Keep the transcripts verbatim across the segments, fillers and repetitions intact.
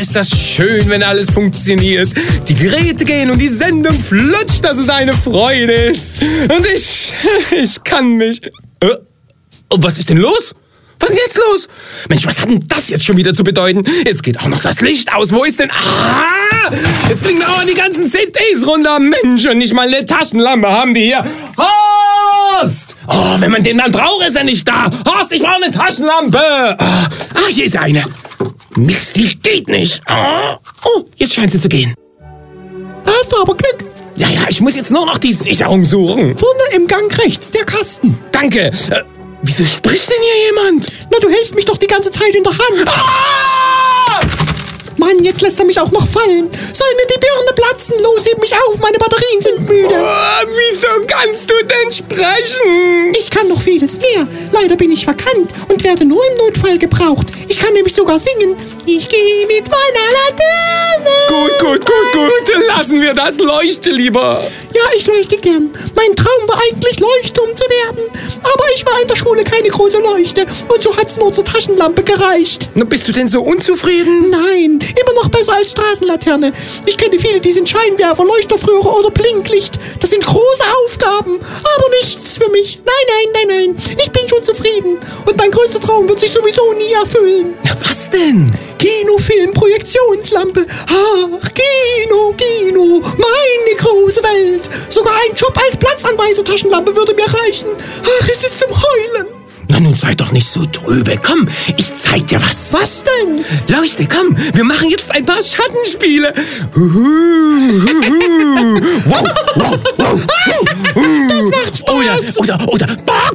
ist das schön, wenn alles funktioniert. Die Geräte gehen und die Sendung flutscht, dass es eine Freude ist. Und ich, ich kann mich... Äh, was ist denn los? Was ist denn jetzt los? Mensch, was hat denn das jetzt schon wieder zu bedeuten? Jetzt geht auch noch das Licht aus. Wo ist denn... Ah! Jetzt fliegen auch die ganzen C Ds runter. Mensch, und nicht mal eine Taschenlampe haben die hier. Horst! Oh, wenn man den Mann braucht, ist er nicht da. Horst, ich brauche eine Taschenlampe. Ah, hier ist eine. Mist, die geht nicht. Oh, jetzt scheint sie zu gehen. Da hast du aber Glück. Ja, ja, ich muss jetzt nur noch die Sicherung suchen. Vorne im Gang rechts, der Kasten. Danke. Äh, wieso spricht denn hier jemand? Na, du hältst mich doch die ganze Zeit in der Hand. Ah! Mann, jetzt lässt er mich auch noch fallen. Soll mir die Birne platzen? Los, heb mich auf, meine Batterien sind müde. Oh, wieso kannst du denn sprechen? Ich kann noch vieles mehr. Leider bin ich verkannt und werde nur im Notfall gebraucht. Ich kann nämlich sogar singen. Ich gehe mit meiner Laterne. Gut, gut, gut, gut. Lassen wir das. Leuchte lieber. Ja, ich leuchte gern. Mein Traum war eigentlich, Leuchtturm zu werden. Aber ich war in der Schule keine große Leuchte. Und so hat's nur zur Taschenlampe gereicht. Na, bist du denn so unzufrieden? Nein, immer noch besser als Straßenlaterne. Ich kenne viele, die sind Scheinwerfer, Leuchterröhre oder Blinklicht. Das sind große Aufgaben, aber nichts für mich. Nein, nein, nein, nein. Ich bin schon zufrieden. Und mein größter Traum wird sich sowieso nie erfüllen. Na, was denn? Kinofilm, Projektionslampe. Ach, Kino, Kino, meine große Welt. Sogar ein Job als Platzanweiser Taschenlampe würde mir reichen. Ach, es ist zum Heulen. Na, nun sei doch nicht so trübe. Komm, ich zeig dir was. Was denn? Leuchte, komm, wir machen jetzt ein paar Schattenspiele. Huhu, huhu. Wow, wow, wow, wow. Das macht Spaß. Oder, oder, oder.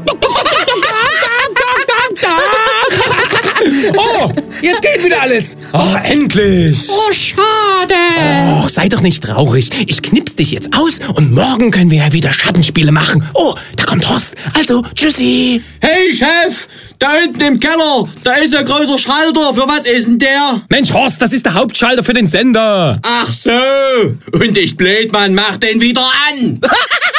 Oh, jetzt geht wieder alles. Oh, endlich. Oh, schade. Oh, sei doch nicht traurig. Ich knips dich jetzt aus und morgen können wir ja wieder Schattenspiele machen. Oh, da kommt Horst. Also, tschüssi. Hey, Chef, da unten im Keller, da ist ein großer Schalter. Für was ist denn der? Mensch, Horst, das ist der Hauptschalter für den Sender. Ach so. Und ich blöd, Mann, mach den wieder an.